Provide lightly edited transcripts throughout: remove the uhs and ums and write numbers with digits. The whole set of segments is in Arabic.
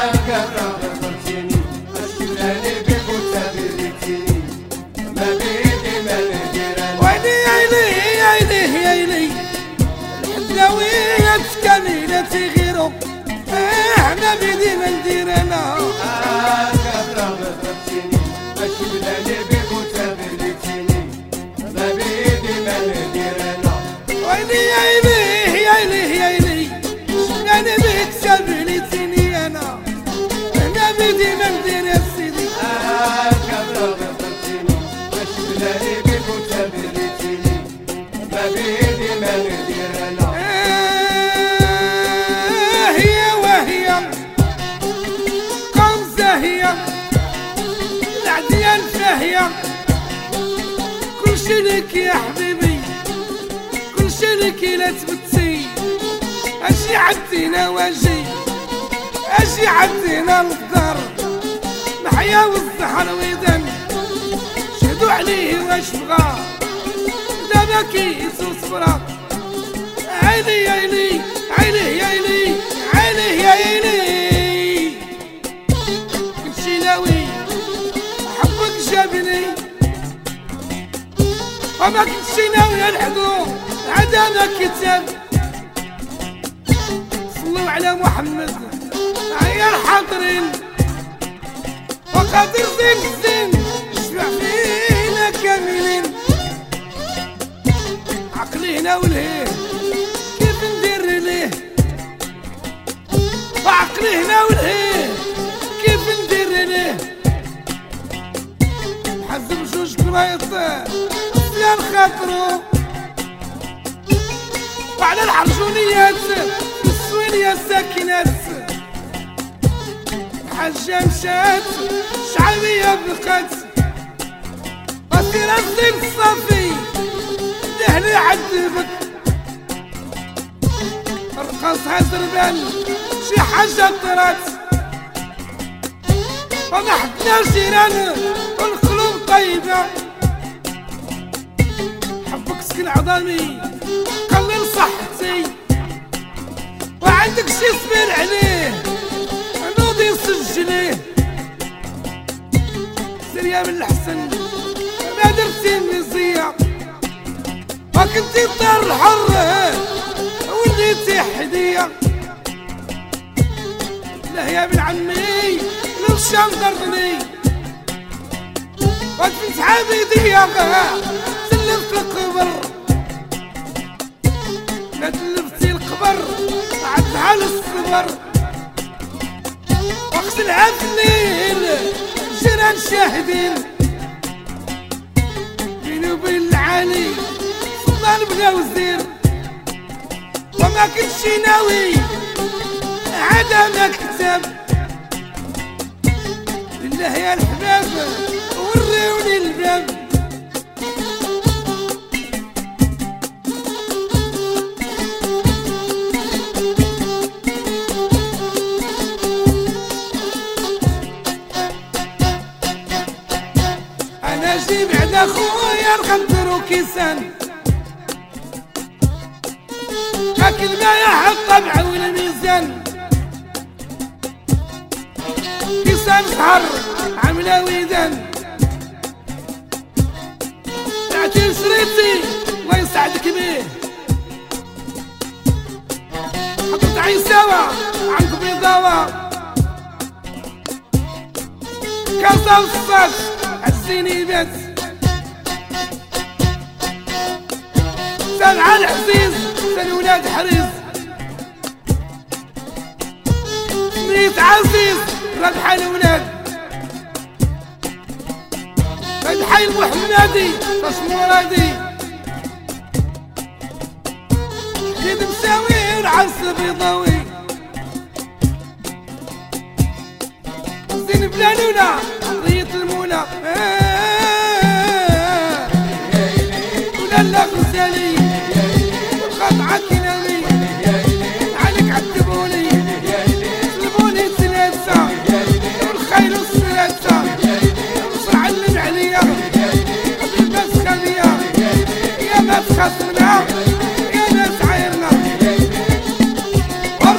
ما بيدي ما ندير انا كثرة غفرتيني ماشي بلاني بك وتبليتيني ما بيدي ما ندير انا ويلي يا إليه يا إليه يا إليه انا بك تبليتيني انا ما بيدي ما ندير يا سيدي كثرة غفرتيني ماشي بلاني بك وتبليتيني ما بيدي ما ندير انا كل شي لك يا حبيبي كل شي لك لا تبتي اجي عدينا واجي اجي عدينا القدر محيا والزحر ويدن شهدوا عليه واش بغا دابا كيس وصبرا عيني يا عيني عيني يا عيني عيني يا عيني كل شي ناوي حبك جابني وما كنتش ناوي نلحقو عدانا كتاب صلوا على محمد يا الحاضرين وقادر زين الزين شبع فينا كاملين عقلي هنا ولهيه كيف ندير ليه وعقلي هنا ولهيه كيف ندير ليه حزم جوج كرايط يا الخاطرو وعلى العرجونيات السوينية ساكنات الحاجة مشات شعبية بقات وسيرة الزين الصافي دهني عذبك رقصها زربان شي حاجة طرات وما حدنا جيران والقلوب طيبة حبك سكن عظامي قلل صحتي وعندك شي صبر عليه نوضي سجليه سريا من الحسن ما درتي مزية وكنتي الدار الحر وليتي حدية لا يا ابن عمي لو الشام ضرني وكنت حبيبي يا تلفت القبر ما تلفتي القبر عدها للصبر واغسلها في الليل جيران شاهدين بيني وبين العالي سلطان بلا وزير وما كنتش ناوي عدا ما كتب لله يا الحباب وريوني الباب نجيب بعد اخويا نخدرو كيسان لكن ما يحط الطبع والميزان كيسان سهر عامله ويدان تعطي شريطي الله يسعدك بيه حطت عيساوة عندك بيضاوة كاسة وصات عزيني بات سامع العزيز سال ولاد حريز نيت عزيز ربح الولاد الحي المحمدي طش مرادي جيد مساوي والعرس بيضاوي زين بلا لولا قضية المولى ولا لا غزالي والقطعة كلامي عليك عذبوني سلبوني ثلاثة والخيل الثلاثة نصر علم عليا قبل ما تخليا يا ما تخصمنا يا ناس عايرنا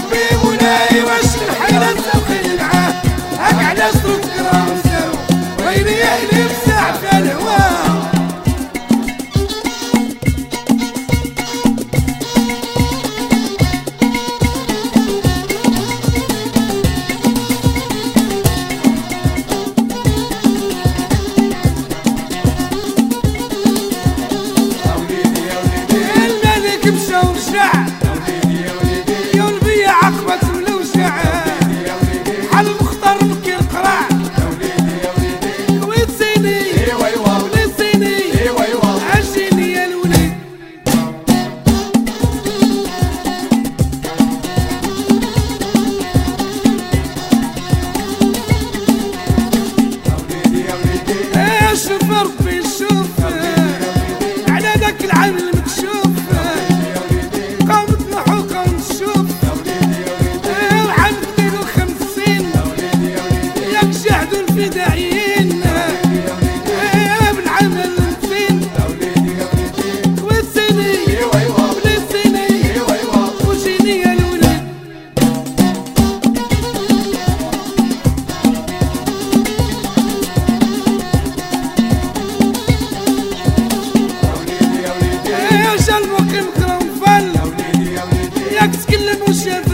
مش شاف